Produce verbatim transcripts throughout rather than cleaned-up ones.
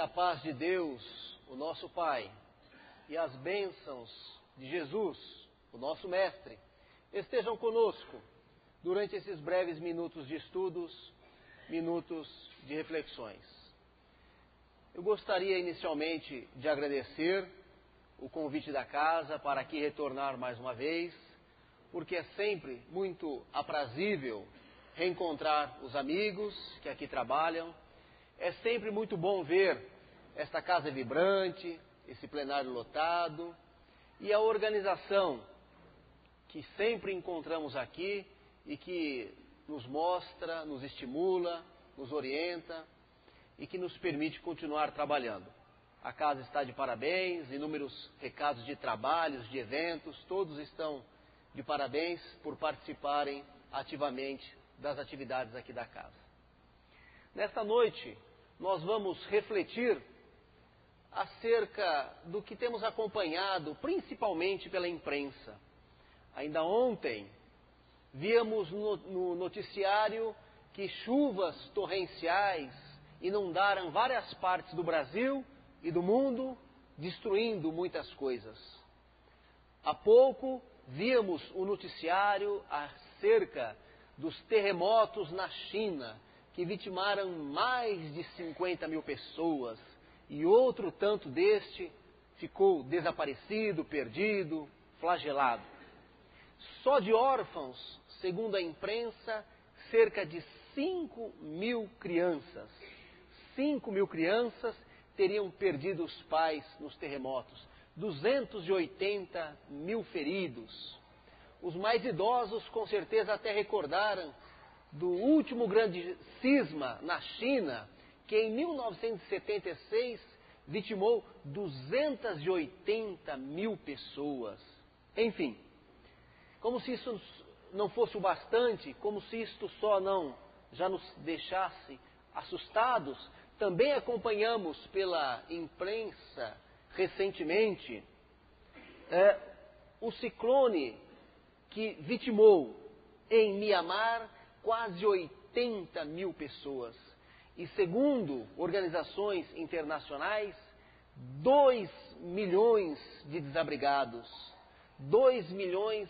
paz de Deus, o nosso Pai, e as bênçãos de Jesus, o nosso Mestre, estejam conosco durante esses breves minutos de estudos, minutos de reflexões. Eu gostaria inicialmente de agradecer o convite da casa para aqui retornar mais uma vez, porque é sempre muito aprazível reencontrar os amigos que aqui trabalham. É sempre muito bom ver esta casa vibrante, esse plenário lotado e a organização que sempre encontramos aqui e que nos mostra, nos estimula, nos orienta e que nos permite continuar trabalhando. A casa está de parabéns, inúmeros recados de trabalhos, de eventos, todos estão de parabéns por participarem ativamente das atividades aqui da casa. Nesta noite, nós vamos refletir acerca do que temos acompanhado, principalmente pela imprensa. Ainda ontem, víamos no, no noticiário que chuvas torrenciais inundaram várias partes do Brasil e do mundo, destruindo muitas coisas. Há pouco, víamos o noticiário acerca dos terremotos na China, que vitimaram mais de cinquenta mil pessoas, e outro tanto deste ficou desaparecido, perdido, flagelado. Só de órfãos, segundo a imprensa, cerca de cinco mil crianças. cinco mil crianças teriam perdido os pais nos terremotos. duzentos e oitenta mil feridos. Os mais idosos, com certeza, até recordaram do último grande cisma na China, que em mil novecentos e setenta e seis vitimou duzentos e oitenta mil pessoas. Enfim, como se isso não fosse o bastante, como se isto só não já nos deixasse assustados, também acompanhamos pela imprensa recentemente é, o ciclone que vitimou em Mianmar quase oitenta mil pessoas. E segundo organizações internacionais, dois milhões de desabrigados, dois milhões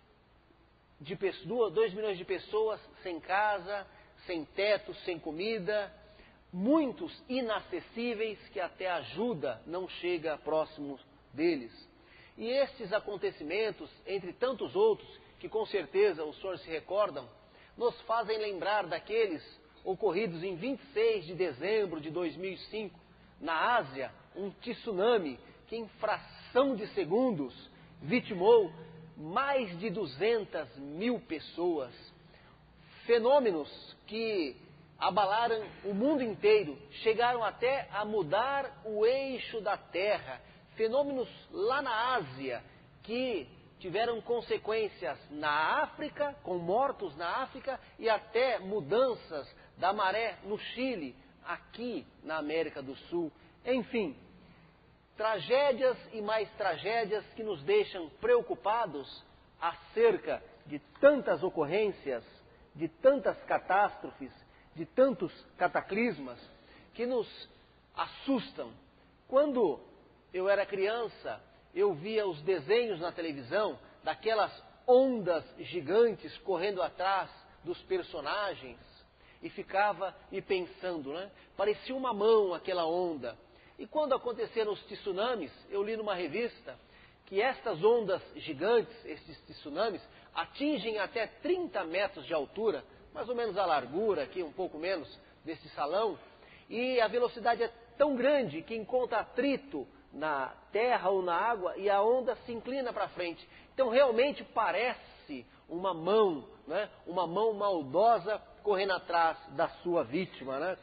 de, dois milhões de pessoas sem casa, sem teto, sem comida, muitos inacessíveis que até a ajuda não chega próximo deles. E estes acontecimentos, entre tantos outros, que com certeza os senhores se recordam, nos fazem lembrar daqueles ocorridos em vinte e seis de dezembro de dois mil e cinco, na Ásia, um tsunami que em fração de segundos vitimou mais de duzentas mil pessoas. Fenômenos que abalaram o mundo inteiro, chegaram até a mudar o eixo da Terra. Fenômenos lá na Ásia que tiveram consequências na África, com mortos na África, e até mudanças da maré no Chile, aqui na América do Sul. Enfim, tragédias e mais tragédias que nos deixam preocupados acerca de tantas ocorrências, de tantas catástrofes, de tantos cataclismas que nos assustam. Quando eu era criança, eu via os desenhos na televisão daquelas ondas gigantes correndo atrás dos personagens e ficava me pensando, né? Parecia uma mão aquela onda. E quando aconteceram os tsunamis, eu li numa revista que estas ondas gigantes, esses tsunamis, atingem até trinta metros de altura, mais ou menos a largura aqui, um pouco menos desse salão, e a velocidade é tão grande que encontra atrito na terra ou na água e a onda se inclina para frente. Então realmente parece uma mão, né? Uma mão maldosa correndo atrás da sua vítima, né?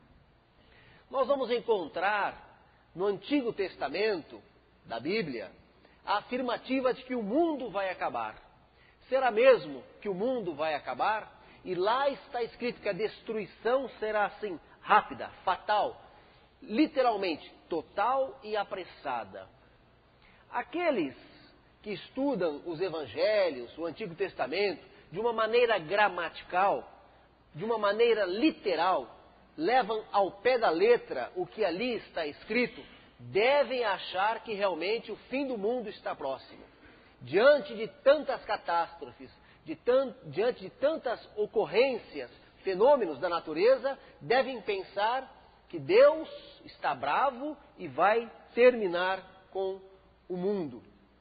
Nós vamos encontrar no Antigo Testamento da Bíblia a afirmativa de que o mundo vai acabar. Será mesmo que o mundo vai acabar? E lá está escrito que a destruição será assim, rápida, fatal, literalmente, total e apressada. Aqueles que estudam os evangelhos, o Antigo Testamento, de uma maneira gramatical, de uma maneira literal, levam ao pé da letra o que ali está escrito, devem achar que realmente o fim do mundo está próximo. Diante de tantas catástrofes, de tan, diante de tantas ocorrências, fenômenos da natureza, devem pensar que Deus está bravo e vai terminar com o mundo.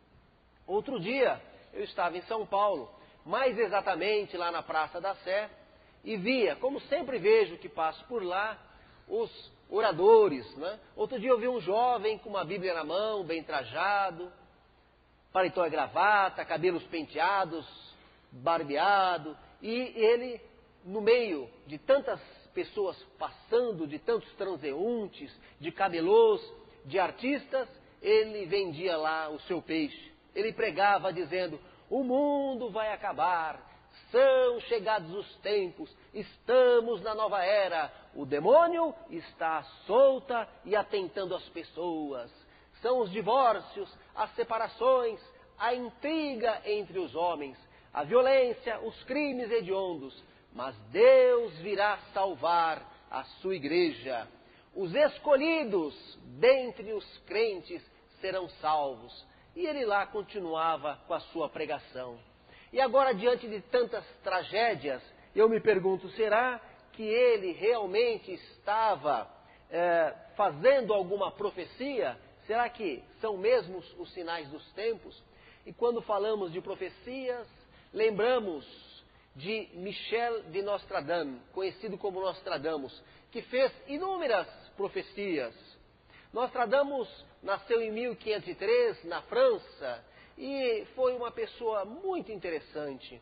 Outro dia, eu estava em São Paulo, mais exatamente lá na Praça da Sé, e via, como sempre vejo que passo por lá, os oradores, né? Outro dia eu vi um jovem com uma Bíblia na mão, bem trajado, paletó e gravata, cabelos penteados, barbeado, e ele, no meio de tantas pessoas passando, de tantos transeuntes, de camelôs, de artistas, ele vendia lá o seu peixe. Ele pregava dizendo: o mundo vai acabar, são chegados os tempos, estamos na nova era, o demônio está solta e atentando as pessoas. São os divórcios, as separações, a intriga entre os homens, a violência, os crimes hediondos. Mas Deus virá salvar a sua igreja. Os escolhidos dentre os crentes serão salvos. E ele lá continuava com a sua pregação. E agora, diante de tantas tragédias, eu me pergunto, será que ele realmente estava é, fazendo alguma profecia? Será que são mesmos os sinais dos tempos? E quando falamos de profecias, lembramos de Michel de Nostradame, conhecido como Nostradamus, que fez inúmeras profecias. Nostradamus nasceu em mil quinhentos e três, na França, e foi uma pessoa muito interessante.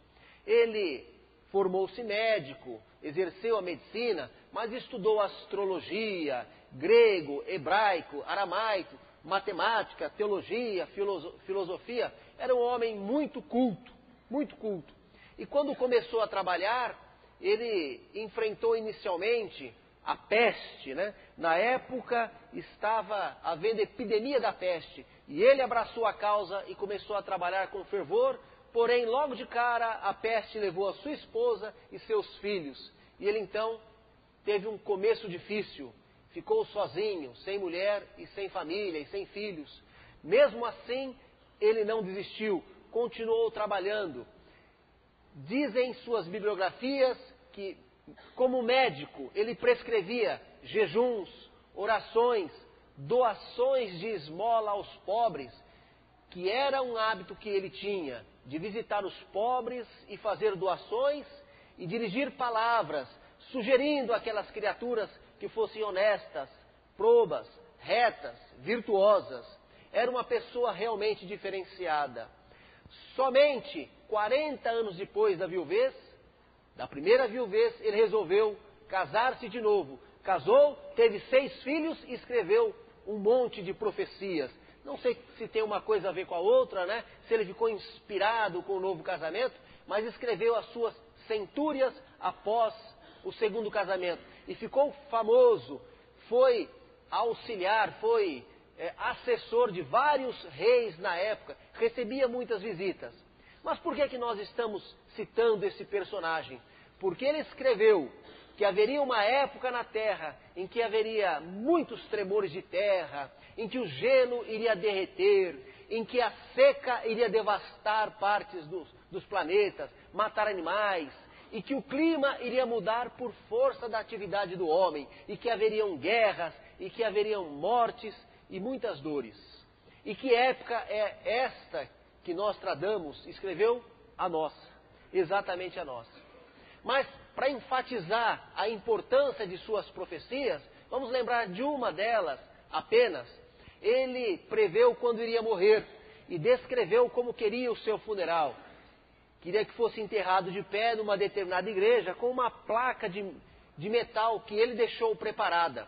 Ele formou-se médico, exerceu a medicina, mas estudou astrologia, grego, hebraico, aramaico, matemática, teologia, filoso- filosofia. Era um homem muito culto, muito culto. E quando começou a trabalhar, ele enfrentou inicialmente a peste, né? Na época estava havendo epidemia da peste, e ele abraçou a causa e começou a trabalhar com fervor, porém logo de cara a peste levou a sua esposa e seus filhos, e ele então teve um começo difícil, ficou sozinho, sem mulher e sem família e sem filhos. Mesmo assim, ele não desistiu, continuou trabalhando. Dizem suas bibliografias que, como médico, ele prescrevia jejuns, orações, doações de esmola aos pobres, que era um hábito que ele tinha, de visitar os pobres e fazer doações e dirigir palavras, sugerindo àquelas criaturas que fossem honestas, probas, retas, virtuosas. Era uma pessoa realmente diferenciada. Somente quarenta anos depois da viuvez, da primeira viuvez, ele resolveu casar-se de novo. Casou, teve seis filhos e escreveu um monte de profecias. Não sei se tem uma coisa a ver com a outra, né? Se ele ficou inspirado com o novo casamento, mas escreveu as suas centúrias após o segundo casamento. E ficou famoso, foi auxiliar, foi é, assessor de vários reis na época, recebia muitas visitas. Mas por que que nós estamos citando esse personagem? Porque ele escreveu que haveria uma época na Terra em que haveria muitos tremores de terra, em que o gelo iria derreter, em que a seca iria devastar partes dos, dos planetas, matar animais, e que o clima iria mudar por força da atividade do homem, e que haveriam guerras, e que haveriam mortes e muitas dores. E que época é esta que Nostradamus escreveu? A nossa, exatamente a nossa. Mas, para enfatizar a importância de suas profecias, vamos lembrar de uma delas apenas. Ele preveu quando iria morrer e descreveu como queria o seu funeral. Queria que fosse enterrado de pé numa determinada igreja com uma placa de, de metal que ele deixou preparada.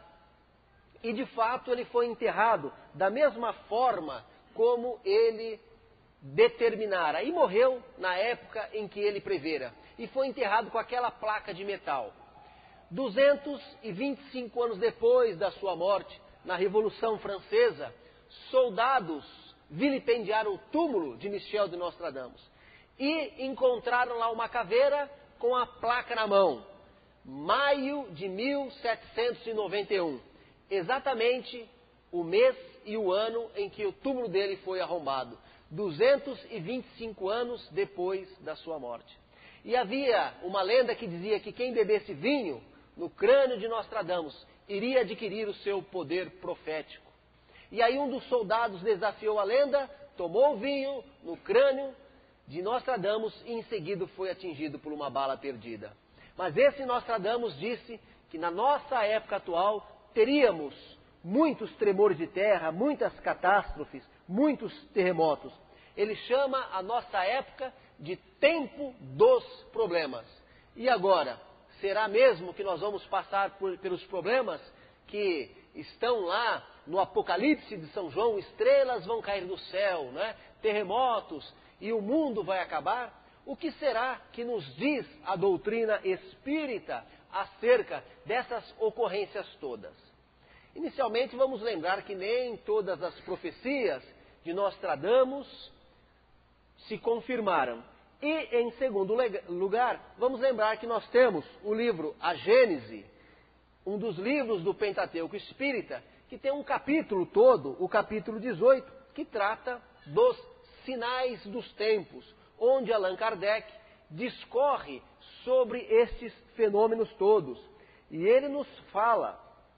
E de fato ele foi enterrado da mesma forma como ele determinara. E morreu na época em que ele prevera. E foi enterrado com aquela placa de metal. duzentos e vinte e cinco anos depois da sua morte, na Revolução Francesa, soldados vilipendiaram o túmulo de Michel de Nostradamus e encontraram lá uma caveira com a placa na mão. maio de mil setecentos e noventa e um, exatamente o mês e o ano em que o túmulo dele foi arrombado, duzentos e vinte e cinco anos depois da sua morte. E havia uma lenda que dizia que quem bebesse vinho no crânio de Nostradamus iria adquirir o seu poder profético. E aí um dos soldados desafiou a lenda, tomou o vinho no crânio de Nostradamus e em seguida foi atingido por uma bala perdida. Mas esse Nostradamus disse que na nossa época atual teríamos muitos tremores de terra, muitas catástrofes, muitos terremotos. Ele chama a nossa época de tempo dos problemas. E agora, será mesmo que nós vamos passar por, pelos problemas que estão lá no Apocalipse de São João? Estrelas vão cair do céu, né? Terremotos, e o mundo vai acabar? O que será que nos diz a doutrina espírita acerca dessas ocorrências todas? Inicialmente, vamos lembrar que nem todas as profecias de Nostradamus se confirmaram. E, em segundo lugar, vamos lembrar que nós temos o livro A Gênese, um dos livros do Pentateuco Espírita, que tem um capítulo todo, o capítulo dezoito, que trata dos sinais dos tempos, onde Allan Kardec discorre sobre esses fenômenos todos. E ele nos fala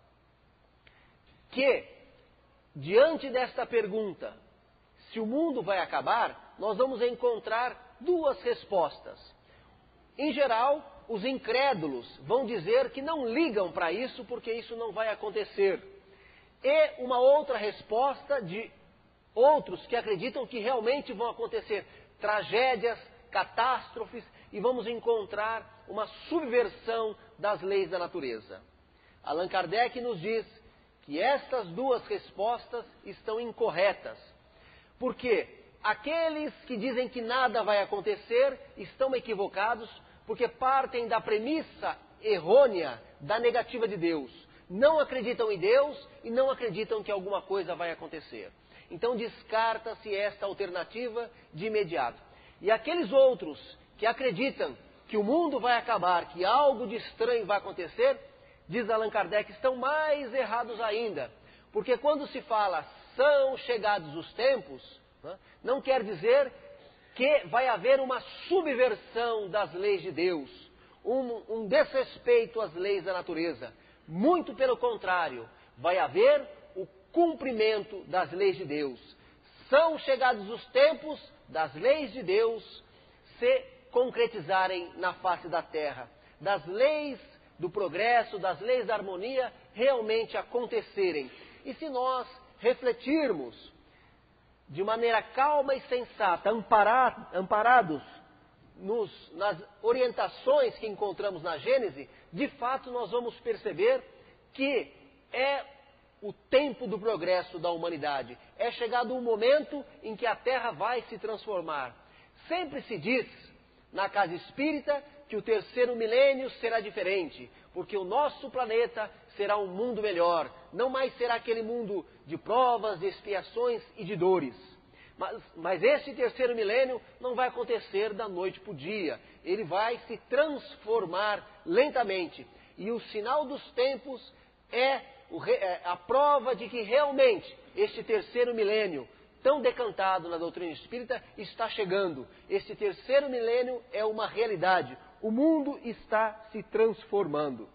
que, diante desta pergunta, se o mundo vai acabar, nós vamos encontrar duas respostas. Em geral, os incrédulos vão dizer que não ligam para isso porque isso não vai acontecer. E uma outra resposta de outros que acreditam que realmente vão acontecer tragédias, catástrofes, e vamos encontrar uma subversão das leis da natureza. Allan Kardec nos diz que estas duas respostas estão incorretas, porque aqueles que dizem que nada vai acontecer estão equivocados, porque partem da premissa errônea da negativa de Deus. Não acreditam em Deus e não acreditam que alguma coisa vai acontecer. Então descarta-se esta alternativa de imediato. E aqueles outros que acreditam que o mundo vai acabar, que algo de estranho vai acontecer, diz Allan Kardec, estão mais errados ainda. Porque quando se fala são chegados os tempos, né, não quer dizer que vai haver uma subversão das leis de Deus, um, um desrespeito às leis da natureza. Muito pelo contrário, vai haver o cumprimento das leis de Deus. São chegados os tempos das leis de Deus se concretizarem na face da terra, das leis do progresso, das leis da harmonia realmente acontecerem. E se nós refletirmos de maneira calma e sensata, amparar, amparados nos, nas orientações que encontramos na Gênese, de fato nós vamos perceber que é o tempo do progresso da humanidade. É chegado um momento em que a Terra vai se transformar. Sempre se diz na casa espírita que o terceiro milênio será diferente, porque o nosso planeta será um mundo melhor. Não mais será aquele mundo de provas, de expiações e de dores. Mas, mas esse terceiro milênio não vai acontecer da noite para o dia. Ele vai se transformar lentamente. E o sinal dos tempos é, o, é a prova de que realmente este terceiro milênio, tão decantado na doutrina espírita, está chegando. Este terceiro milênio é uma realidade. O mundo está se transformando.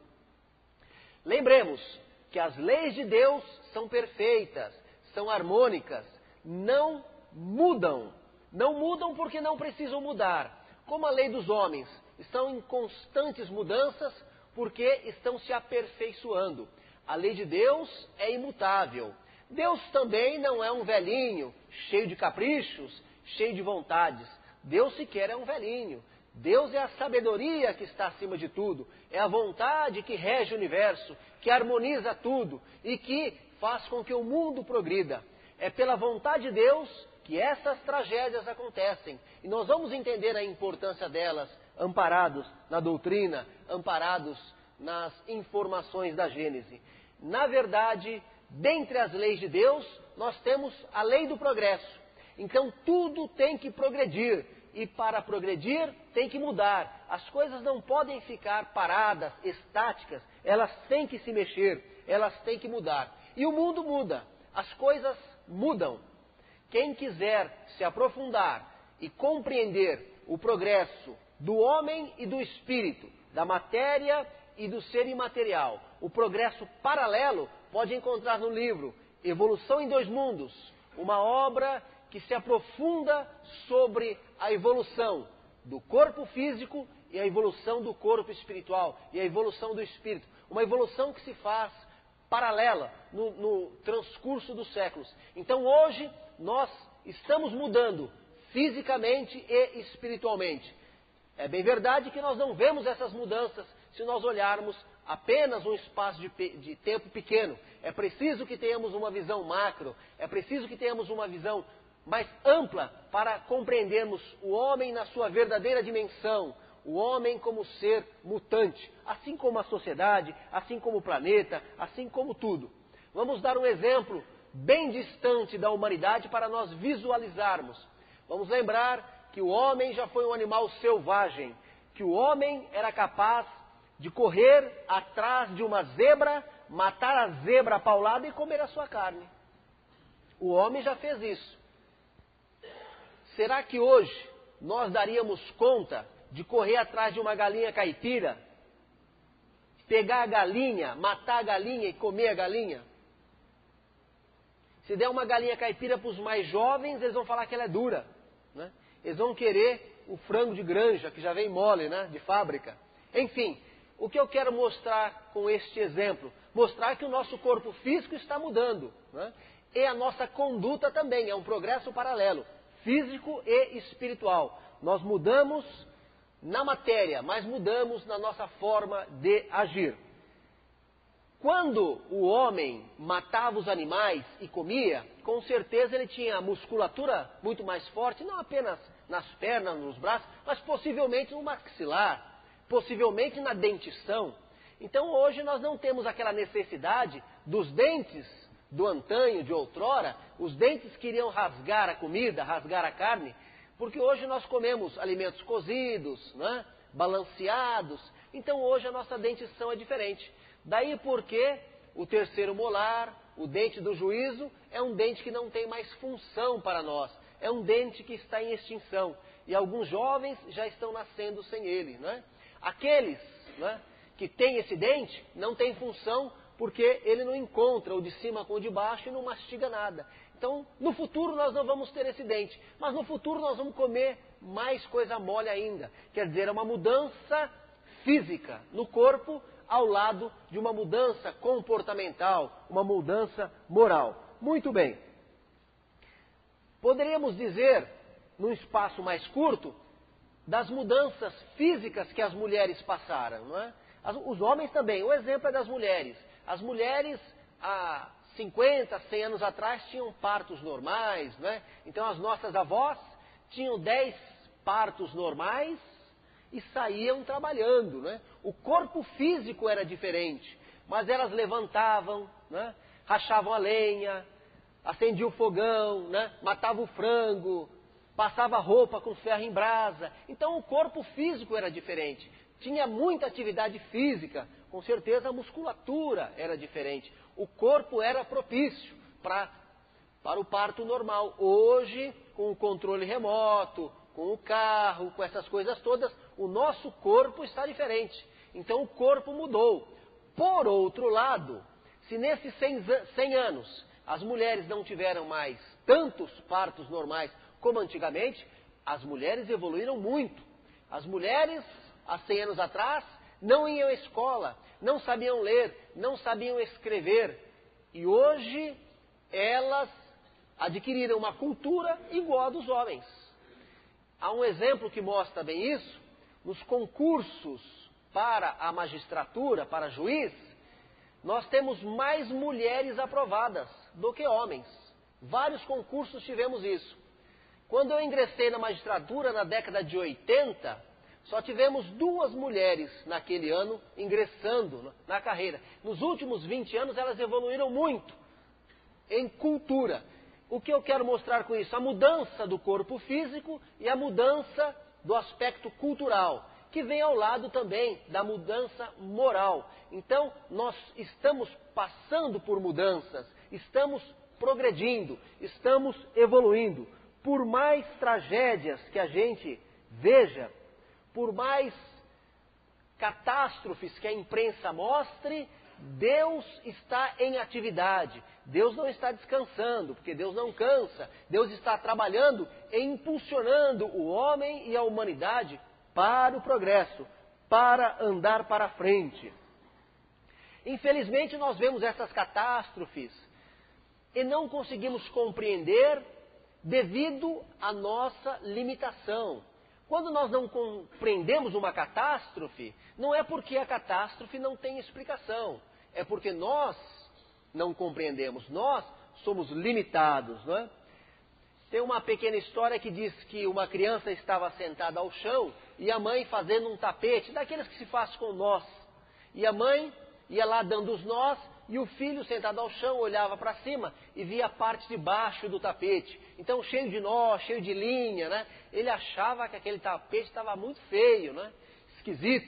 Lembremos que as leis de Deus são perfeitas, são harmônicas, não mudam. Não mudam porque não precisam mudar. Como a lei dos homens estão em constantes mudanças porque estão se aperfeiçoando. A lei de Deus é imutável. Deus também não é um velhinho, cheio de caprichos, cheio de vontades. Deus sequer é um velhinho. Deus é a sabedoria que está acima de tudo. É a vontade que rege o universo, que harmoniza tudo e que faz com que o mundo progrida. É pela vontade de Deus que essas tragédias acontecem. E nós vamos entender a importância delas, amparados na doutrina, amparados nas informações da Gênese. Na verdade, dentre as leis de Deus, nós temos a lei do progresso. Então tudo tem que progredir. e para progredir tem que mudar. As coisas não podem ficar paradas, estáticas, elas têm que se mexer, elas têm que mudar. E o mundo muda, as coisas mudam. Quem quiser se aprofundar e compreender o progresso do homem e do espírito, da matéria e do ser imaterial, o progresso paralelo, pode encontrar no livro Evolução em Dois Mundos, uma obra que se aprofunda sobre a evolução do corpo físico e a evolução do corpo espiritual e a evolução do espírito. Uma evolução que se faz paralela no, no transcurso dos séculos. Então hoje nós estamos mudando fisicamente e espiritualmente. É bem verdade que nós não vemos essas mudanças se nós olharmos apenas um espaço de, de tempo pequeno. É preciso que tenhamos uma visão macro, é preciso que tenhamos uma visão mais ampla para compreendermos o homem na sua verdadeira dimensão, o homem como ser mutante, assim como a sociedade, assim como o planeta, assim como tudo. Vamos dar um exemplo bem distante da humanidade para nós visualizarmos. Vamos lembrar que o homem já foi um animal selvagem, que o homem era capaz de correr atrás de uma zebra, matar a zebra a paulada e comer a sua carne. O homem já fez isso. Será que hoje nós daríamos conta de correr atrás de uma galinha caipira, pegar a galinha, matar a galinha e comer a galinha? Se der uma galinha caipira para os mais jovens, eles vão falar que ela é dura, né? Eles vão querer o frango de granja, que já vem mole, né, de fábrica. Enfim, o que eu quero mostrar com este exemplo? Mostrar que o nosso corpo físico está mudando, né? E a nossa conduta também, é um progresso paralelo, físico e espiritual. Nós mudamos na matéria, mas mudamos na nossa forma de agir. Quando o homem matava os animais e comia, com certeza ele tinha a musculatura muito mais forte, não apenas nas pernas, nos braços, mas possivelmente no maxilar, possivelmente na dentição. Então hoje nós não temos aquela necessidade dos dentes do antanho, de outrora, os dentes que iriam rasgar a comida, rasgar a carne, porque hoje nós comemos alimentos cozidos, né, balanceados, então hoje a nossa dentição é diferente. Daí porque o terceiro molar, o dente do juízo, é um dente que não tem mais função para nós. É um dente que está em extinção. E alguns jovens já estão nascendo sem ele, né? Aqueles, né, que têm esse dente não têm função porque ele não encontra o de cima com o de baixo e não mastiga nada. Então, no futuro nós não vamos ter esse dente. Mas no futuro nós vamos comer mais coisa mole ainda. Quer dizer, é uma mudança física no corpo, ao lado de uma mudança comportamental, uma mudança moral. Muito bem. Poderíamos dizer, num espaço mais curto, das mudanças físicas que as mulheres passaram, não é? As, os homens também. O exemplo é das mulheres. As mulheres, há cinquenta, cem anos atrás, tinham partos normais, não é? Então as nossas avós tinham dez partos normais e saíam trabalhando, né? O corpo físico era diferente, mas elas levantavam, né, rachavam a lenha, acendiam o fogão, né, matavam o frango, passava roupa com ferro em brasa. Então o corpo físico era diferente, tinha muita atividade física, com certeza a musculatura era diferente, o corpo era propício pra, para o parto normal. Hoje, com o controle remoto, com o carro, com essas coisas todas, o nosso corpo está diferente. Então o corpo mudou. Por outro lado, se nesses cem anos as mulheres não tiveram mais tantos partos normais como antigamente, as mulheres evoluíram muito. As mulheres, há cem anos atrás, não iam à escola, não sabiam ler, não sabiam escrever. E hoje elas adquiriram uma cultura igual a dos homens. Há um exemplo que mostra bem isso. Nos concursos para a magistratura, para juiz, nós temos mais mulheres aprovadas do que homens. Vários concursos tivemos isso. Quando eu ingressei na magistratura na década de oitenta, só tivemos duas mulheres naquele ano ingressando na carreira. Nos últimos vinte anos elas evoluíram muito em cultura. O que eu quero mostrar com isso? A mudança do corpo físico e a mudança do aspecto cultural, que vem ao lado também da mudança moral. Então, nós estamos passando por mudanças, estamos progredindo, estamos evoluindo. Por mais tragédias que a gente veja, por mais catástrofes que a imprensa mostre, Deus está em atividade. Deus não está descansando, porque Deus não cansa. Deus está trabalhando e impulsionando o homem e a humanidade para o progresso, para andar para frente. Infelizmente, nós vemos essas catástrofes e não conseguimos compreender devido à nossa limitação. Quando nós não compreendemos uma catástrofe, não é porque a catástrofe não tem explicação, é porque nós não compreendemos, nós somos limitados, não é? Tem uma pequena história que diz que uma criança estava sentada ao chão e a mãe fazendo um tapete, daqueles que se faz com nós. E a mãe ia lá dando os nós e o filho sentado ao chão olhava para cima e via a parte de baixo do tapete. Então cheio de nó, cheio de linha, né? Ele achava que aquele tapete estava muito feio, né? Esquisito.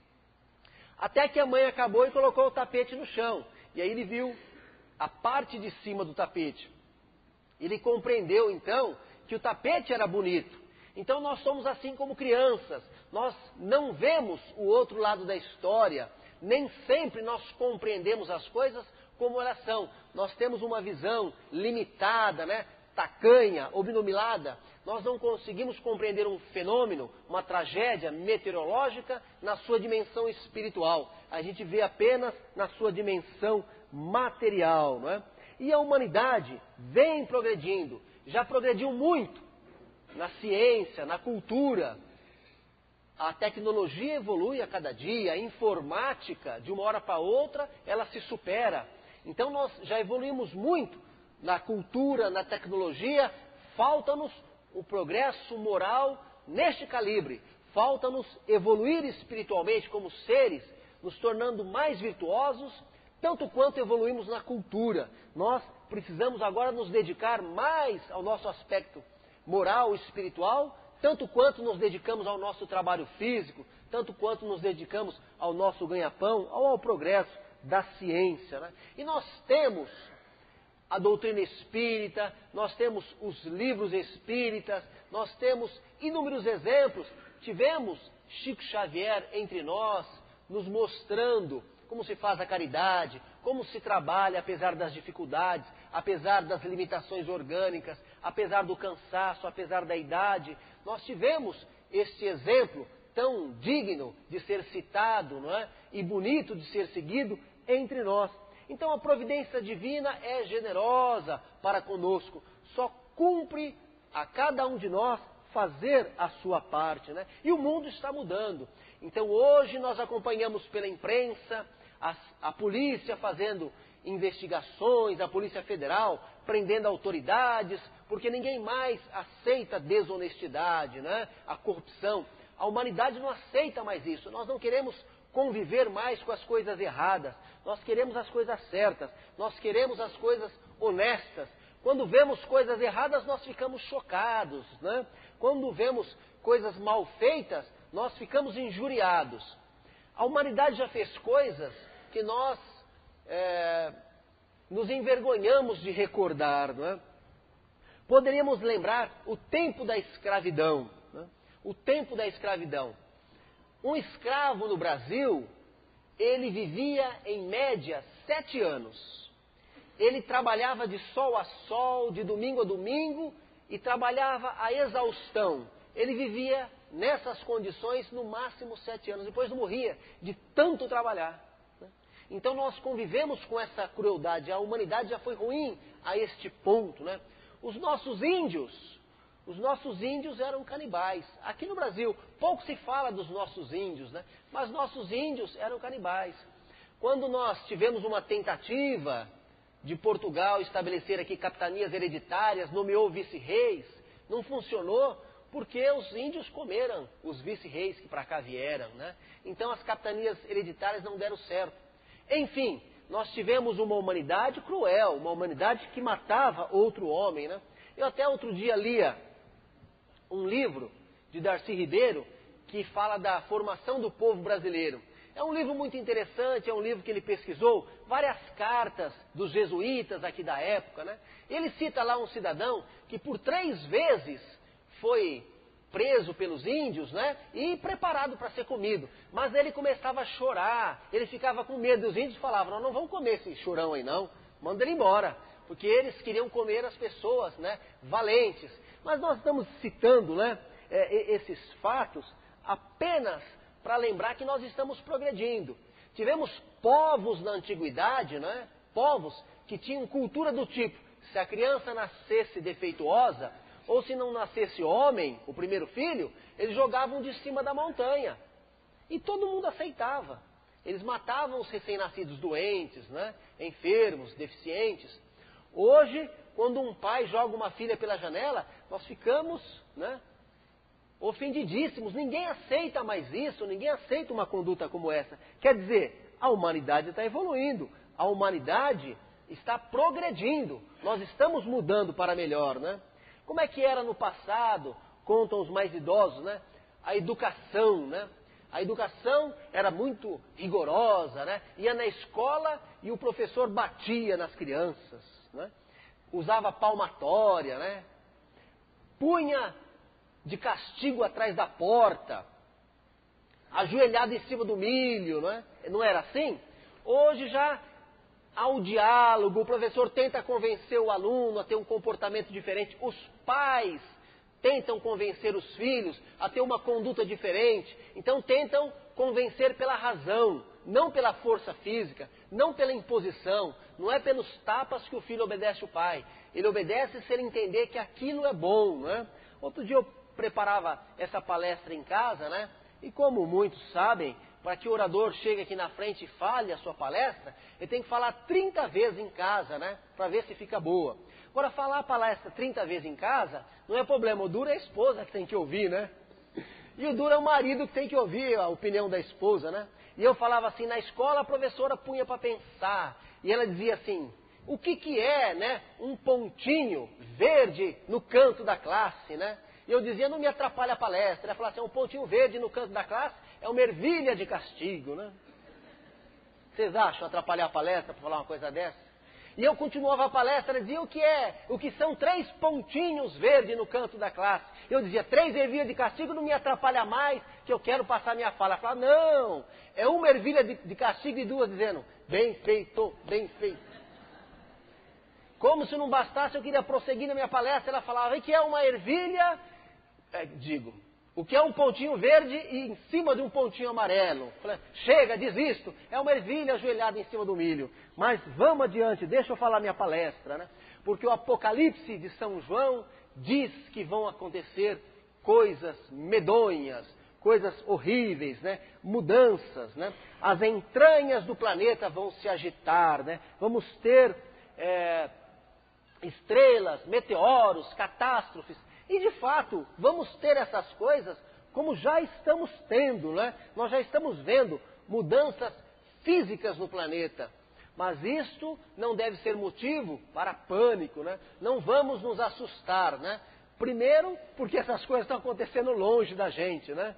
Até que a mãe acabou e colocou o tapete no chão. E aí ele viu a parte de cima do tapete. Ele compreendeu então que o tapete era bonito. Então nós somos assim como crianças. Nós não vemos o outro lado da história. Nem sempre nós compreendemos as coisas como elas são. Nós temos uma visão limitada, né? Tacanha, obnubilada. Nós não conseguimos compreender um fenômeno, uma tragédia meteorológica na sua dimensão espiritual. A gente vê apenas na sua dimensão material, não é? E a humanidade vem progredindo, já progrediu muito na ciência, na cultura. A tecnologia evolui a cada dia, a informática, de uma hora para outra, ela se supera. Então nós já evoluímos muito na cultura, na tecnologia, falta-nos o progresso moral neste calibre. Falta-nos evoluir espiritualmente como seres, nos tornando mais virtuosos, tanto quanto evoluímos na cultura. Nós precisamos agora nos dedicar mais ao nosso aspecto moral e espiritual, tanto quanto nos dedicamos ao nosso trabalho físico, tanto quanto nos dedicamos ao nosso ganha-pão, ou ao progresso da ciência, né? E nós temos a doutrina espírita, nós temos os livros espíritas, nós temos inúmeros exemplos. Tivemos Chico Xavier entre nós, nos mostrando como se faz a caridade, como se trabalha apesar das dificuldades, apesar das limitações orgânicas, apesar do cansaço, apesar da idade. Nós tivemos este exemplo tão digno de ser citado, não é? E bonito de ser seguido entre nós. Então a providência divina é generosa para conosco, só cumpre a cada um de nós fazer a sua parte, né? E o mundo está mudando. Então hoje nós acompanhamos pela imprensa a, a polícia fazendo investigações, a Polícia Federal prendendo autoridades, porque ninguém mais aceita desonestidade, né? A corrupção. A humanidade não aceita mais isso. Nós não queremos conviver mais com as coisas erradas. Nós queremos as coisas certas. Nós queremos as coisas honestas. Quando vemos coisas erradas, nós ficamos chocados, né? Quando vemos coisas mal feitas, nós ficamos injuriados. A humanidade já fez coisas que nós é, nos envergonhamos de recordar, não é? Poderíamos lembrar o tempo da escravidão, né? O tempo da escravidão. Um escravo no Brasil, ele vivia em média sete anos. Ele trabalhava de sol a sol, de domingo a domingo, e trabalhava a exaustão. Ele vivia nessas condições no máximo sete anos, depois morria de tanto trabalhar. Então nós convivemos com essa crueldade, a humanidade já foi ruim a este ponto, né? Os nossos índios, os nossos índios eram canibais. Aqui no Brasil, pouco se fala dos nossos índios, né? Mas nossos índios eram canibais. Quando nós tivemos uma tentativa de Portugal estabelecer aqui capitanias hereditárias, nomeou vice-reis, não funcionou porque os índios comeram os vice-reis que para cá vieram, né? Então as capitanias hereditárias não deram certo. Enfim, nós tivemos uma humanidade cruel, uma humanidade que matava outro homem, né? Eu até outro dia lia um livro de Darcy Ribeiro que fala da formação do povo brasileiro. É um livro muito interessante, é um livro que ele pesquisou várias cartas dos jesuítas aqui da época, né? Ele cita lá um cidadão que por três vezes foi preso pelos índios, né? E preparado para ser comido. Mas ele começava a chorar, ele ficava com medo. E os índios falavam, não, não vão comer esse chorão aí não, manda ele embora. Porque eles queriam comer as pessoas, né? Valentes. Mas nós estamos citando, né? É, esses fatos apenas para lembrar que nós estamos progredindo. Tivemos povos na antiguidade, né? Povos que tinham cultura do tipo, se a criança nascesse defeituosa, ou se não nascesse homem, o primeiro filho, eles jogavam de cima da montanha. E todo mundo aceitava. Eles matavam os recém-nascidos doentes, né? Enfermos, deficientes. Hoje, quando um pai joga uma filha pela janela, nós ficamos, né? ofendidíssimos. Ninguém aceita mais isso, ninguém aceita uma conduta como essa. Quer dizer, a humanidade está evoluindo, a humanidade está progredindo. Nós estamos mudando para melhor, né? Como é que era no passado, contam os mais idosos, né? A educação, né? A educação era muito rigorosa, né? Ia na escola e o professor batia nas crianças, né? Usava palmatória, né? Punha de castigo atrás da porta, ajoelhado em cima do milho, não é? Não era assim? Hoje já há o diálogo, o professor tenta convencer o aluno a ter um comportamento diferente, os pais tentam convencer os filhos a ter uma conduta diferente, então tentam convencer pela razão, não pela força física, não pela imposição, não é pelos tapas que o filho obedece o pai, ele obedece se ele entender que aquilo é bom, né? Outro dia eu preparava essa palestra em casa, né? E como muitos sabem, para que o orador chegue aqui na frente e fale a sua palestra, ele tem que falar trinta vezes em casa, né? Para ver se fica boa. Agora, falar a palestra trinta vezes em casa não é problema, o duro é a esposa que tem que ouvir, né? E o duro é o marido que tem que ouvir a opinião da esposa, né? E eu falava assim, na escola a professora punha para pensar, e ela dizia assim, o que que é, né? Um pontinho verde no canto da classe, né? E eu dizia, não me atrapalha a palestra. Ela falava assim, um pontinho verde no canto da classe é uma ervilha de castigo, né? Vocês acham atrapalhar a palestra para falar uma coisa dessa? E eu continuava a palestra, dizia o que é, o que são três pontinhos verdes no canto da classe. Eu dizia, três ervilhas de castigo não me atrapalha mais, que eu quero passar minha fala. Ela falava, não, é uma ervilha de, de castigo e duas dizendo, bem feito, bem feito. Como se não bastasse, eu queria prosseguir na minha palestra, ela falava, o que é uma ervilha? É, digo, o que é um pontinho verde e em cima de um pontinho amarelo? Falei, chega, desisto, é uma ervilha ajoelhada em cima do milho. Mas vamos adiante, deixa eu falar minha palestra, né? Porque o Apocalipse de São João diz que vão acontecer coisas medonhas, coisas horríveis, né? Mudanças, né? As entranhas do planeta vão se agitar, né? Vamos ter é, estrelas, meteoros, catástrofes. E de fato, vamos ter essas coisas como já estamos tendo, né? Nós já estamos vendo mudanças físicas no planeta. Mas isto não deve ser motivo para pânico, né? Não vamos nos assustar, né? Primeiro, porque essas coisas estão acontecendo longe da gente, né?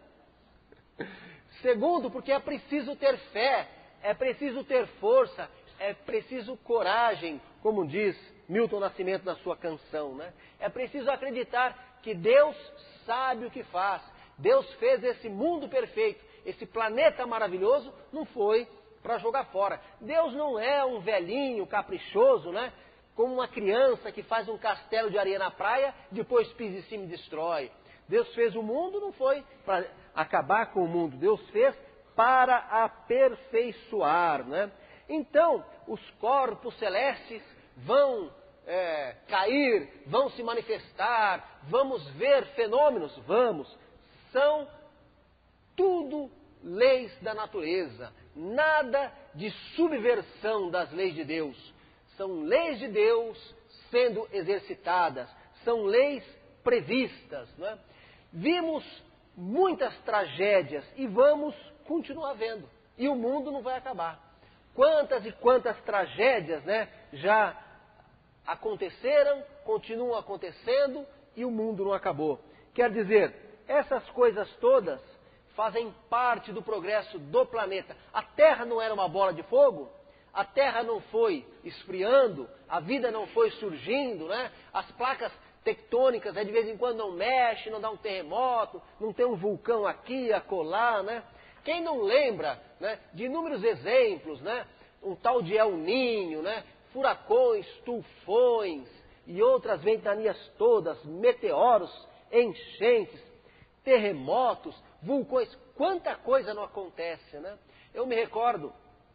Segundo, porque é preciso ter fé, é preciso ter força, é preciso coragem, como diz Milton Nascimento na sua canção, né? É preciso acreditar que Deus sabe o que faz. Deus fez esse mundo perfeito, esse planeta maravilhoso, não foi para jogar fora. Deus não é um velhinho caprichoso, né? Como uma criança que faz um castelo de areia na praia, depois pisa em cima e destrói. Deus fez o mundo, não foi para acabar com o mundo. Deus fez para aperfeiçoar, né? Então, os corpos celestes vão é, cair, vão se manifestar, vamos ver fenômenos, vamos. São tudo leis da natureza, nada de subversão das leis de Deus. São leis de Deus sendo exercitadas, são leis previstas, né? Vimos muitas tragédias e vamos continuar vendo. E o mundo não vai acabar. Quantas e quantas tragédias, né, já aconteceram, continuam acontecendo e o mundo não acabou. Quer dizer, essas coisas todas fazem parte do progresso do planeta. A Terra não era uma bola de fogo? A Terra não foi esfriando, a vida não foi surgindo, né? As placas tectônicas, né, de vez em quando não mexe, não dá um terremoto, não tem um vulcão aqui, acolá, né? Quem não lembra, né, de inúmeros exemplos, né? Um tal de El Ninho, né? Furacões, tufões e outras ventanias todas, meteoros, enchentes, terremotos, vulcões, quanta coisa não acontece, né? Eu me recordo,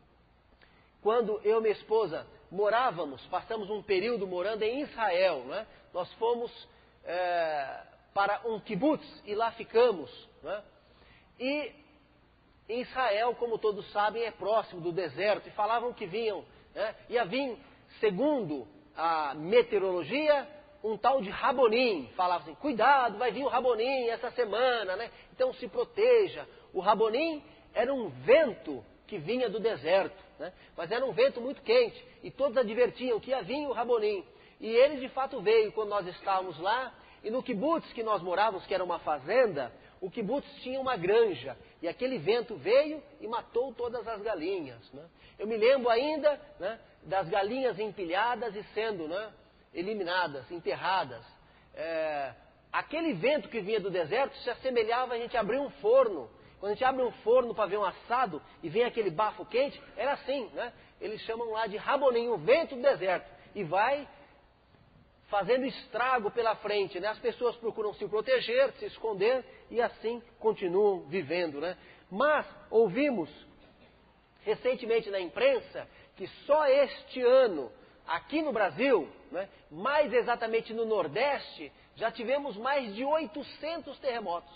quando eu e minha esposa morávamos, passamos um período morando em Israel, né? Nós fomos é, para um kibbutz e lá ficamos, né? E Israel, como todos sabem, é próximo do deserto, e falavam que vinham, né? Ia vir, segundo a meteorologia, um tal de Rabonim. Falava assim, cuidado, vai vir o Rabonim essa semana, né? Então se proteja. O Rabonim era um vento que vinha do deserto, né? Mas era um vento muito quente, e todos advertiam que ia vir o Rabonim. E ele de fato veio quando nós estávamos lá, e no kibbutz que nós morávamos, que era uma fazenda, o kibbutz tinha uma granja, e aquele vento veio e matou todas as galinhas, né? Eu me lembro ainda, né, das galinhas empilhadas e sendo, né, eliminadas, enterradas. É, aquele vento que vinha do deserto se assemelhava a gente abrir um forno. Quando a gente abre um forno para ver um assado e vem aquele bafo quente, era assim, né? Eles chamam lá de Rabonim, o vento do deserto, e vai fazendo estrago pela frente, né? As pessoas procuram se proteger, se esconder, e assim continuam vivendo, né? Mas ouvimos recentemente na imprensa que só este ano, aqui no Brasil, né, mais exatamente no Nordeste, já tivemos mais de oitocentos terremotos.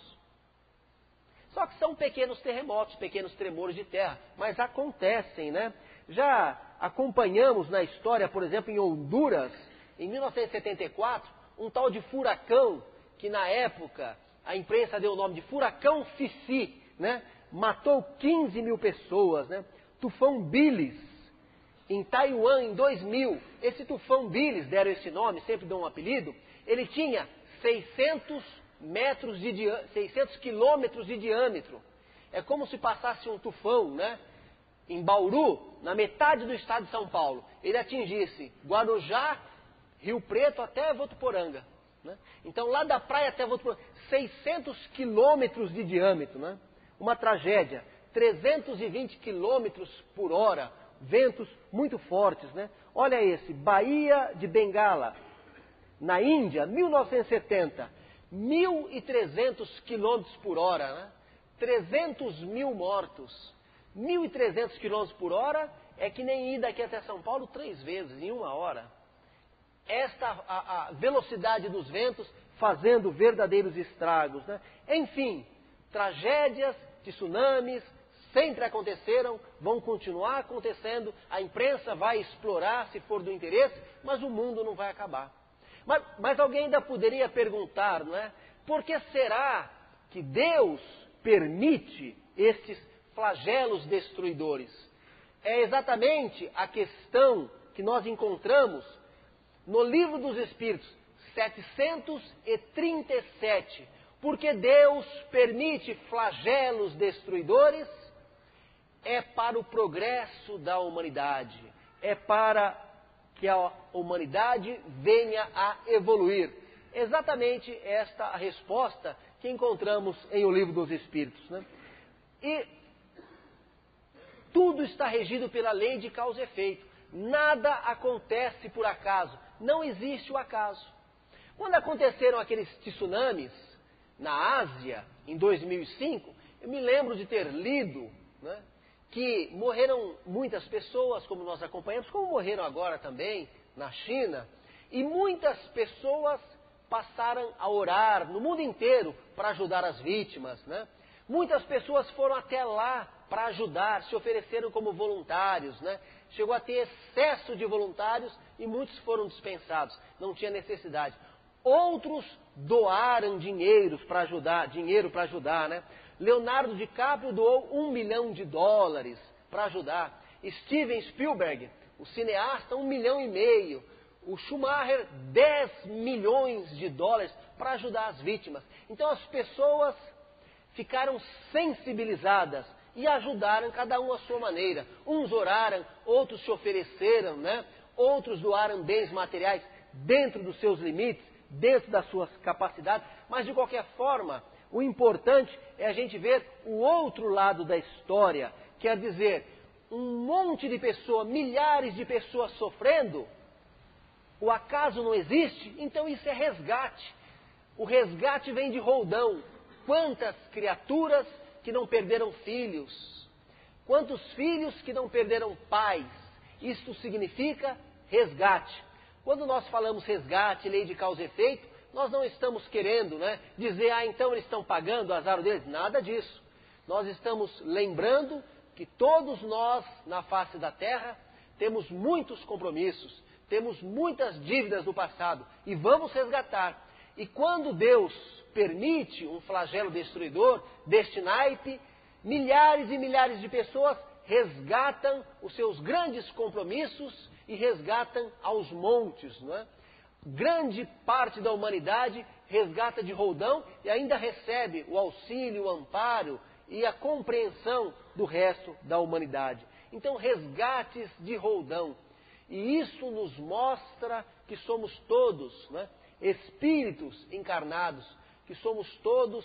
Só que são pequenos terremotos, pequenos tremores de terra, mas acontecem, né? Já acompanhamos na história, por exemplo, em Honduras, em mil novecentos e setenta e quatro, um tal de furacão, que na época a imprensa deu o nome de Furacão Fifi, né? Matou quinze mil pessoas, né? Tufão Bilis, em Taiwan, em dois mil. Esse tufão Bilis, deram esse nome, sempre dão um apelido, ele tinha seiscentos metros de diâmetro, seiscentos quilômetros de diâmetro. É como se passasse um tufão, né, em Bauru, na metade do estado de São Paulo. Ele atingisse Guarujá, Rio Preto até Votuporanga, né? Então lá da praia até Votuporanga, seiscentos quilômetros de diâmetro, né? Uma tragédia. trezentos e vinte quilômetros por hora, ventos muito fortes, né? Olha esse, Baía de Bengala, na Índia, mil novecentos e setenta, mil e trezentos quilômetros por hora, né? trezentos mil mortos. mil e trezentos quilômetros por hora é que nem ir daqui até São Paulo três vezes, em uma hora. Esta a, a velocidade dos ventos fazendo verdadeiros estragos, né? Enfim, tragédias, tsunamis, sempre aconteceram, vão continuar acontecendo, a imprensa vai explorar se for do interesse, mas o mundo não vai acabar. Mas, mas alguém ainda poderia perguntar, não é? Por que será que Deus permite estes flagelos destruidores? É exatamente a questão que nós encontramos no Livro dos Espíritos, setecentos e trinta e sete. Por que Deus permite flagelos destruidores? É para o progresso da humanidade, é para que a humanidade venha a evoluir. Exatamente esta a resposta que encontramos em O Livro dos Espíritos, né? E tudo está regido pela lei de causa e efeito. Nada acontece por acaso, não existe o acaso. Quando aconteceram aqueles tsunamis na Ásia, em dois mil e cinco, eu me lembro de ter lido, né, que morreram muitas pessoas, como nós acompanhamos, como morreram agora também na China, e muitas pessoas passaram a orar no mundo inteiro para ajudar as vítimas, né? Muitas pessoas foram até lá para ajudar, se ofereceram como voluntários, né? Chegou a ter excesso de voluntários e muitos foram dispensados, não tinha necessidade. Outros doaram dinheiros para ajudar, dinheiro para ajudar, né? Leonardo DiCaprio doou um milhão de dólares para ajudar. Steven Spielberg, o cineasta, um milhão e meio. O Schumacher, dez milhões de dólares para ajudar as vítimas. Então as pessoas ficaram sensibilizadas e ajudaram cada um à sua maneira. Uns oraram, outros se ofereceram, né? Outros doaram bens materiais dentro dos seus limites, dentro das suas capacidades. Mas de qualquer forma, o importante é a gente ver o outro lado da história. Quer dizer, um monte de pessoas, milhares de pessoas sofrendo. O acaso não existe? Então isso é resgate. O resgate vem de Roldão. Quantas criaturas que não perderam filhos? Quantos filhos que não perderam pais? Isto significa resgate. Quando nós falamos resgate, lei de causa e efeito, nós não estamos querendo, né, dizer, ah, então eles estão pagando o azar deles. Nada disso. Nós estamos lembrando que todos nós, na face da terra, temos muitos compromissos. Temos muitas dívidas do passado e vamos resgatar. E quando Deus permite um flagelo destruidor deste naipe, milhares e milhares de pessoas resgatam os seus grandes compromissos e resgatam aos montes, não é? Grande parte da humanidade resgata de Roldão e ainda recebe o auxílio, o amparo e a compreensão do resto da humanidade. Então, resgates de Roldão. E isso nos mostra que somos todos, né, espíritos encarnados, que somos todos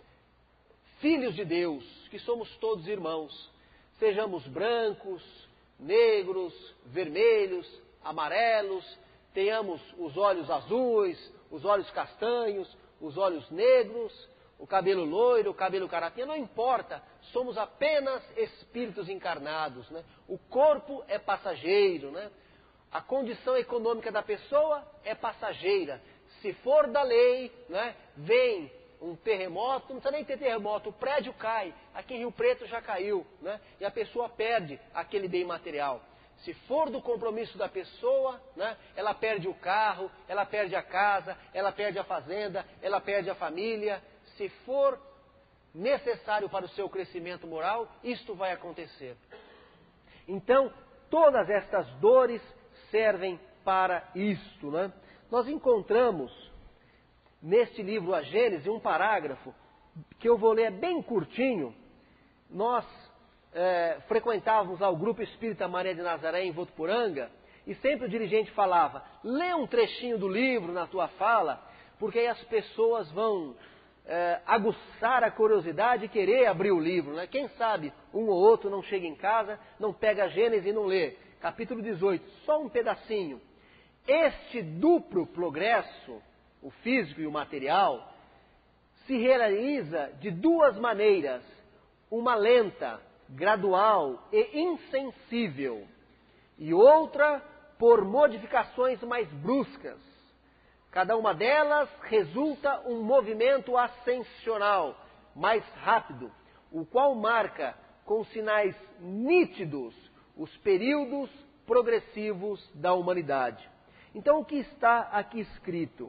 filhos de Deus, que somos todos irmãos. Sejamos brancos, negros, vermelhos, amarelos, tenhamos os olhos azuis, os olhos castanhos, os olhos negros, o cabelo loiro, o cabelo careca, não importa, somos apenas espíritos encarnados, né? O corpo é passageiro, né? A condição econômica da pessoa é passageira. Se for da lei, né, vem um terremoto, não precisa nem ter terremoto, o prédio cai. Aqui em Rio Preto já caiu, né, e a pessoa perde aquele bem material. Se for do compromisso da pessoa, né, ela perde o carro, ela perde a casa, ela perde a fazenda, ela perde a família. Se for necessário para o seu crescimento moral, isto vai acontecer. Então, todas estas dores servem para isto, né? Nós encontramos neste livro A Gênese um parágrafo que eu vou ler bem curtinho. Nós é, frequentávamos ao Grupo Espírita Maria de Nazaré em Votuporanga e sempre o dirigente falava, lê um trechinho do livro na tua fala, porque aí as pessoas vão é, aguçar a curiosidade e querer abrir o livro, né? Quem sabe um ou outro não chega em casa, não pega a Gênese e não lê. Capítulo dezoito, só um pedacinho. Este duplo progresso, o físico e o material, se realiza de duas maneiras. Uma lenta, gradual e insensível. E outra por modificações mais bruscas. Cada uma delas resulta um movimento ascensional, mais rápido, o qual marca com sinais nítidos os períodos progressivos da humanidade. Então, o que está aqui escrito?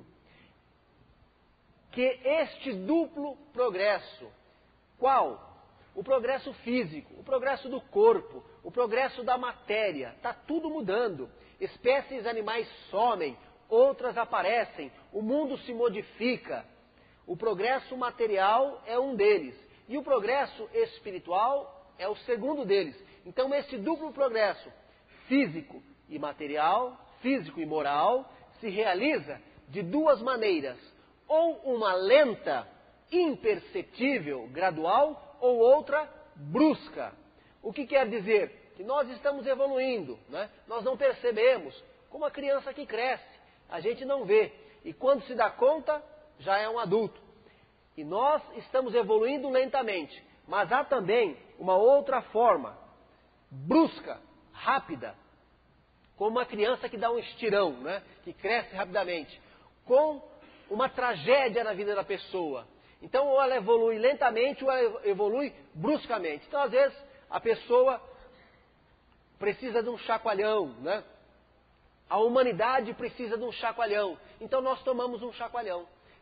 Que este duplo progresso, qual? O progresso físico, o progresso do corpo, o progresso da matéria, está tudo mudando. Espécies animais somem, outras aparecem, o mundo se modifica. O progresso material é um deles, e o progresso espiritual é o segundo deles. Então, esse duplo progresso, físico e material, físico e moral, se realiza de duas maneiras. Ou uma lenta, imperceptível, gradual, ou outra brusca. O que quer dizer? Que nós estamos evoluindo, né? Nós não percebemos, como a criança que cresce, a gente não vê. E quando se dá conta, já é um adulto. E nós estamos evoluindo lentamente. Mas há também uma outra forma, brusca, rápida, como uma criança que dá um estirão, né? Que cresce rapidamente, com uma tragédia na vida da pessoa. Então, ou ela evolui lentamente, ou ela evolui bruscamente. Então, às vezes, a pessoa precisa de um chacoalhão, né? A humanidade precisa de um chacoalhão. Então, nós tomamos um chacoalhão.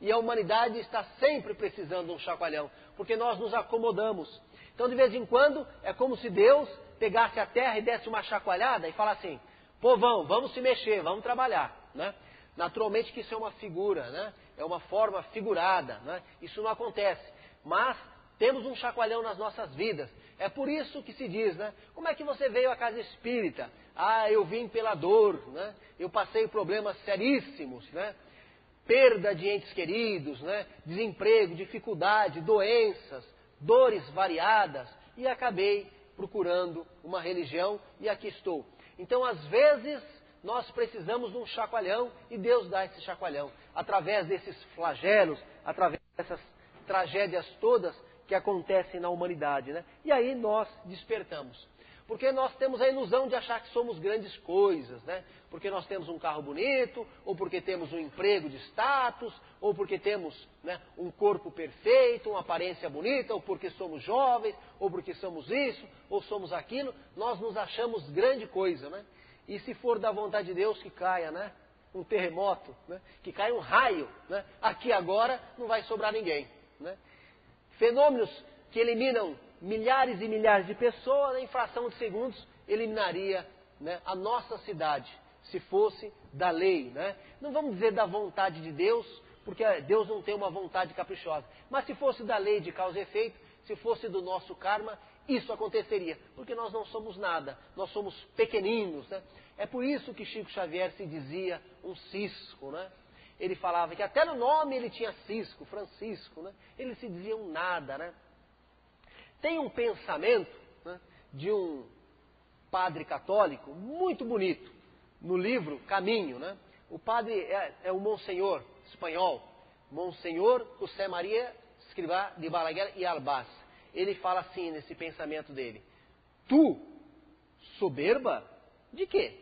E a humanidade está sempre precisando de um chacoalhão, porque nós nos acomodamos. Então, de vez em quando, é como se Deus pegasse a terra e desse uma chacoalhada e falasse assim, povão, vamos se mexer, vamos trabalhar, né? Naturalmente que isso é uma figura, né? É uma forma figurada, né? Isso não acontece, mas temos um chacoalhão nas nossas vidas. É por isso que se diz, né? Como é que você veio à casa espírita? Ah, eu vim pela dor, né? Eu passei problemas seríssimos, né? Perda de entes queridos, né? Desemprego, dificuldade, doenças, dores variadas, e acabei procurando uma religião e aqui estou. Então, às vezes, nós precisamos de um chacoalhão e Deus dá esse chacoalhão. Através desses flagelos, através dessas tragédias todas que acontecem na humanidade, né? E aí nós despertamos. Porque nós temos a ilusão de achar que somos grandes coisas, né? Porque nós temos um carro bonito, ou porque temos um emprego de status, ou porque temos, né, um corpo perfeito, uma aparência bonita, ou porque somos jovens, ou porque somos isso, ou somos aquilo. Nós nos achamos grande coisa, né? E se for da vontade de Deus que caia, né? Um terremoto, né? Que caia um raio, né? Aqui agora não vai sobrar ninguém, né? Fenômenos que eliminam milhares e milhares de pessoas, em fração de segundos, eliminaria, né, a nossa cidade, se fosse da lei, né? Não vamos dizer da vontade de Deus, porque Deus não tem uma vontade caprichosa. Mas se fosse da lei de causa e efeito, se fosse do nosso karma, isso aconteceria, porque nós não somos nada, nós somos pequeninos, né? É por isso que Chico Xavier se dizia um cisco, né? Ele falava que até no nome ele tinha cisco, Francisco, né? Ele se dizia um nada, né? Tem um pensamento, né, de um padre católico muito bonito, no livro Caminho, né? O padre é, é o Monsenhor espanhol, Monsenhor José Maria Escrivá de Balaguer e Albaz. Ele fala assim nesse pensamento dele: tu, soberba, de quê?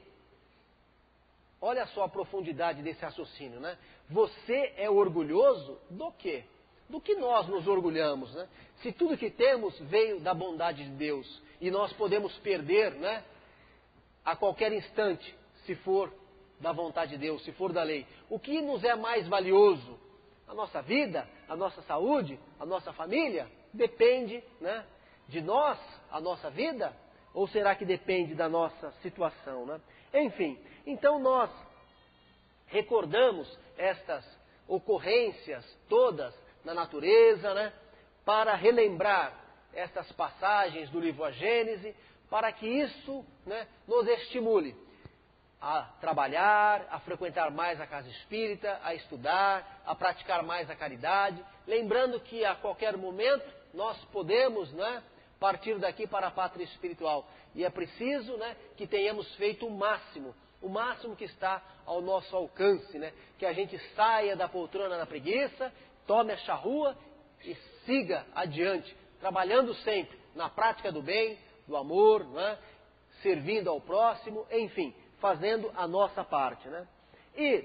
Olha só a profundidade desse raciocínio, né? Você é orgulhoso do quê? Do que nós nos orgulhamos, né? Se tudo que temos veio da bondade de Deus e nós podemos perder, né, a qualquer instante, se for da vontade de Deus, se for da lei. O que nos é mais valioso? A nossa vida, a nossa saúde, a nossa família? Depende, né, de nós, a nossa vida? Ou será que depende da nossa situação, né? Enfim, então nós recordamos estas ocorrências todas na natureza, né, para relembrar estas passagens do livro A Gênese, para que isso, né, nos estimule a trabalhar, a frequentar mais a casa espírita, a estudar, a praticar mais a caridade, lembrando que a qualquer momento nós podemos, né, partir daqui para a pátria espiritual. E é preciso, né, que tenhamos feito o máximo, o máximo que está ao nosso alcance, né, que a gente saia da poltrona da preguiça, tome a charrua e siga adiante, trabalhando sempre na prática do bem, do amor, né? Servindo ao próximo, enfim, fazendo a nossa parte, né? E,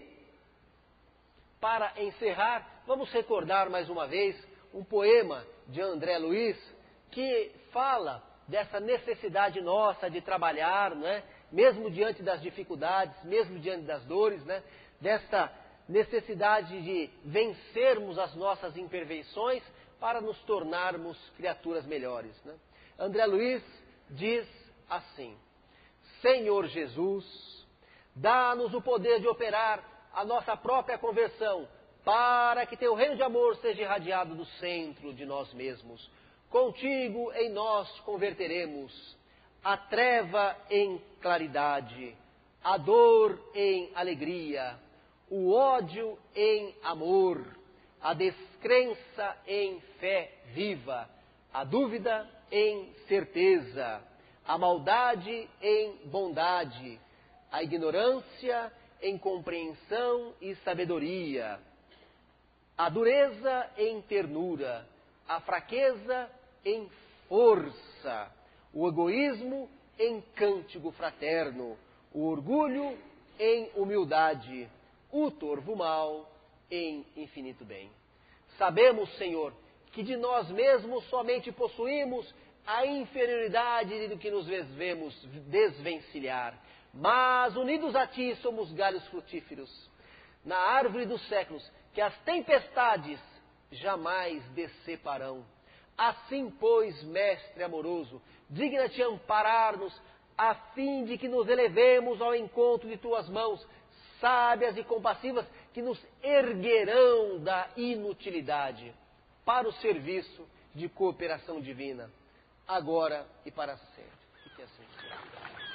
para encerrar, vamos recordar mais uma vez um poema de André Luiz, que fala dessa necessidade nossa de trabalhar, né? Mesmo diante das dificuldades, mesmo diante das dores, né? Desta necessidade de vencermos as nossas imperfeições para nos tornarmos criaturas melhores, né? André Luiz diz assim: Senhor Jesus, dá-nos o poder de operar a nossa própria conversão, para que teu reino de amor seja irradiado do centro de nós mesmos. Contigo em nós converteremos a treva em claridade, a dor em alegria, o ódio em amor, a descrença em fé viva, a dúvida em certeza, a maldade em bondade, a ignorância em compreensão e sabedoria, a dureza em ternura, a fraqueza em força, o egoísmo em cântico fraterno, o orgulho em humildade, o torvo mal em infinito bem. Sabemos, Senhor, que de nós mesmos somente possuímos a inferioridade do que nos devemos desvencilhar, mas unidos a Ti somos galhos frutíferos. Na árvore dos séculos, que as tempestades jamais deceparão. Assim, pois, Mestre amoroso, digna-te amparar-nos, a fim de que nos elevemos ao encontro de tuas mãos, sábias e compassivas, que nos erguerão da inutilidade para o serviço de cooperação divina, agora e para sempre. E que assim seja.